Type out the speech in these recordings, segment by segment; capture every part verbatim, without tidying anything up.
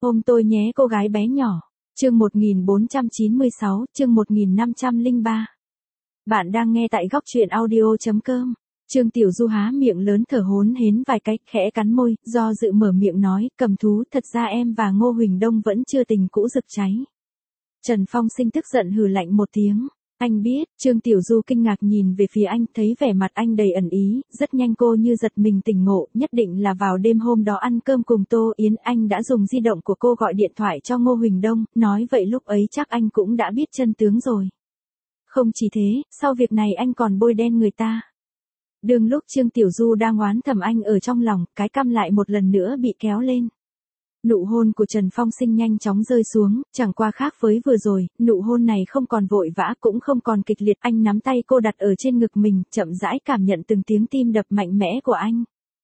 Ôm tôi nhé cô gái bé nhỏ. Chương một nghìn bốn trăm chín mươi sáu, chương một nghìn năm trăm lẻ ba. Bạn đang nghe tại góc truyện audio chấm com. Trương Tiểu Du há miệng lớn thở hổn hển vài cái, khẽ cắn môi, do dự mở miệng nói, Cầm Thú, thật ra em và Ngô Huỳnh Đông vẫn chưa tình cũ rực cháy. Trần Phong Sinh tức giận hừ lạnh một tiếng. Anh biết, Trương Tiểu Du kinh ngạc nhìn về phía anh, thấy vẻ mặt anh đầy ẩn ý, rất nhanh cô như giật mình tỉnh ngộ, nhất định là vào đêm hôm đó ăn cơm cùng Tô Yến, anh đã dùng di động của cô gọi điện thoại cho Ngô Huỳnh Đông, nói vậy lúc ấy chắc anh cũng đã biết chân tướng rồi. Không chỉ thế, sau việc này anh còn bôi đen người ta. Đương lúc Trương Tiểu Du đang oán thầm anh ở trong lòng, cái cằm lại một lần nữa bị kéo lên. Nụ hôn của Trần Phong Sinh nhanh chóng rơi xuống, chẳng qua khác với vừa rồi, nụ hôn này không còn vội vã cũng không còn kịch liệt, anh nắm tay cô đặt ở trên ngực mình, chậm rãi cảm nhận từng tiếng tim đập mạnh mẽ của anh.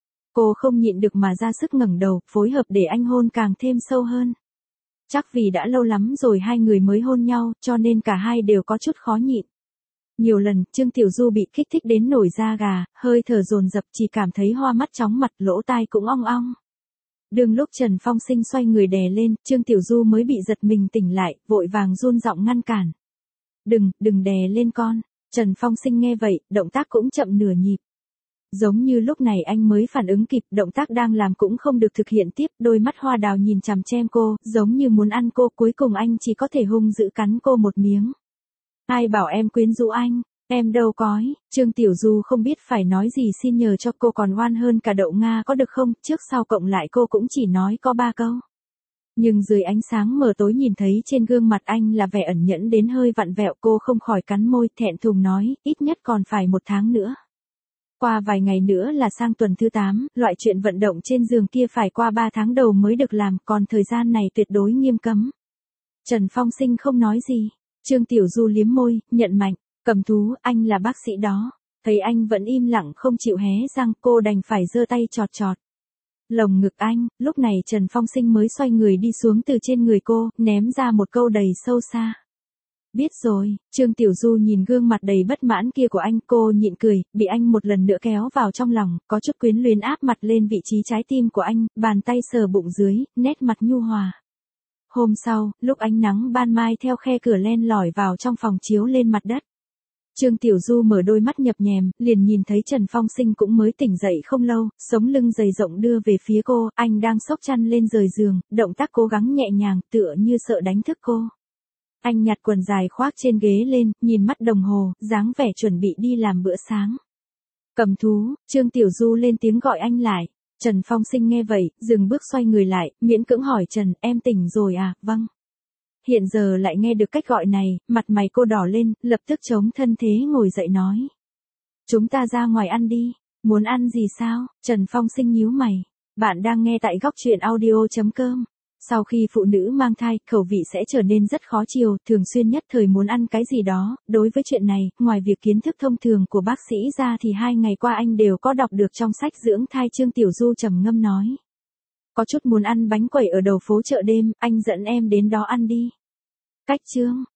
Cô không nhịn được mà ra sức ngẩng đầu, phối hợp để anh hôn càng thêm sâu hơn. Chắc vì đã lâu lắm rồi hai người mới hôn nhau, cho nên cả hai đều có chút khó nhịn. Nhiều lần, Trương Tiểu Du bị kích thích đến nổi da gà, hơi thở dồn dập, chỉ cảm thấy hoa mắt chóng mặt, lỗ tai cũng ong ong. Đương lúc Trần Phong Sinh xoay người đè lên, Trương Tiểu Du mới bị giật mình tỉnh lại, vội vàng run giọng ngăn cản. Đừng, đừng đè lên con. Trần Phong Sinh nghe vậy, động tác cũng chậm nửa nhịp. Giống như lúc này anh mới phản ứng kịp, động tác đang làm cũng không được thực hiện tiếp, đôi mắt hoa đào nhìn chằm chằm cô, giống như muốn ăn cô, cuối cùng anh chỉ có thể hung dữ cắn cô một miếng. Ai bảo em quyến rũ anh? Em đâu cói. Trương Tiểu Du không biết phải nói gì, xin nhờ cho cô còn oan hơn cả đậu Nga có được không, trước sau cộng lại cô cũng chỉ nói có ba câu. Nhưng dưới ánh sáng mờ tối nhìn thấy trên gương mặt anh là vẻ ẩn nhẫn đến hơi vặn vẹo, cô không khỏi cắn môi, thẹn thùng nói, ít nhất còn phải một tháng nữa. Qua vài ngày nữa là sang tuần thứ tám, loại chuyện vận động trên giường kia phải qua ba tháng đầu mới được làm, còn thời gian này tuyệt đối nghiêm cấm. Trần Phong Sinh không nói gì. Trương Tiểu Du liếm môi, nhận mạnh. Cầm Thú, anh là bác sĩ đó. Thấy anh vẫn im lặng không chịu hé răng, cô đành phải giơ tay chọt chọt lồng ngực anh. Lúc này Trần Phong Sinh mới xoay người đi xuống từ trên người cô, ném ra một câu đầy sâu xa. Biết rồi. Trương Tiểu Du nhìn gương mặt đầy bất mãn kia của anh, cô nhịn cười, bị anh một lần nữa kéo vào trong lòng, có chút quyến luyến áp mặt lên vị trí trái tim của anh, bàn tay sờ bụng dưới, nét mặt nhu hòa. Hôm sau, lúc ánh nắng ban mai theo khe cửa len lỏi vào trong phòng chiếu lên mặt đất. Trương Tiểu Du mở đôi mắt nhập nhèm, liền nhìn thấy Trần Phong Sinh cũng mới tỉnh dậy không lâu, sống lưng dày rộng đưa về phía cô, anh đang xốc chăn lên rời giường, động tác cố gắng nhẹ nhàng, tựa như sợ đánh thức cô. Anh nhặt quần dài khoác trên ghế lên, nhìn mắt đồng hồ, dáng vẻ chuẩn bị đi làm bữa sáng. Cầm Thú, Trương Tiểu Du lên tiếng gọi anh lại. Trần Phong Sinh nghe vậy, dừng bước xoay người lại, miễn cưỡng hỏi Trần, em tỉnh rồi à, vâng. Hiện giờ lại nghe được cách gọi này, mặt mày cô đỏ lên, lập tức chống thân thế ngồi dậy nói. Chúng ta ra ngoài ăn đi, muốn ăn gì sao? Trần Phong Sinh nhíu mày. Bạn đang nghe tại góc truyện audio chấm com. Sau khi phụ nữ mang thai, khẩu vị sẽ trở nên rất khó chiều, thường xuyên nhất thời muốn ăn cái gì đó. Đối với chuyện này, ngoài việc kiến thức thông thường của bác sĩ ra thì hai ngày qua anh đều có đọc được trong sách dưỡng thai. Trương Tiểu Du trầm ngâm nói. Có chút muốn ăn bánh quẩy ở đầu phố chợ đêm, anh dẫn em đến đó ăn đi. Cách Trương,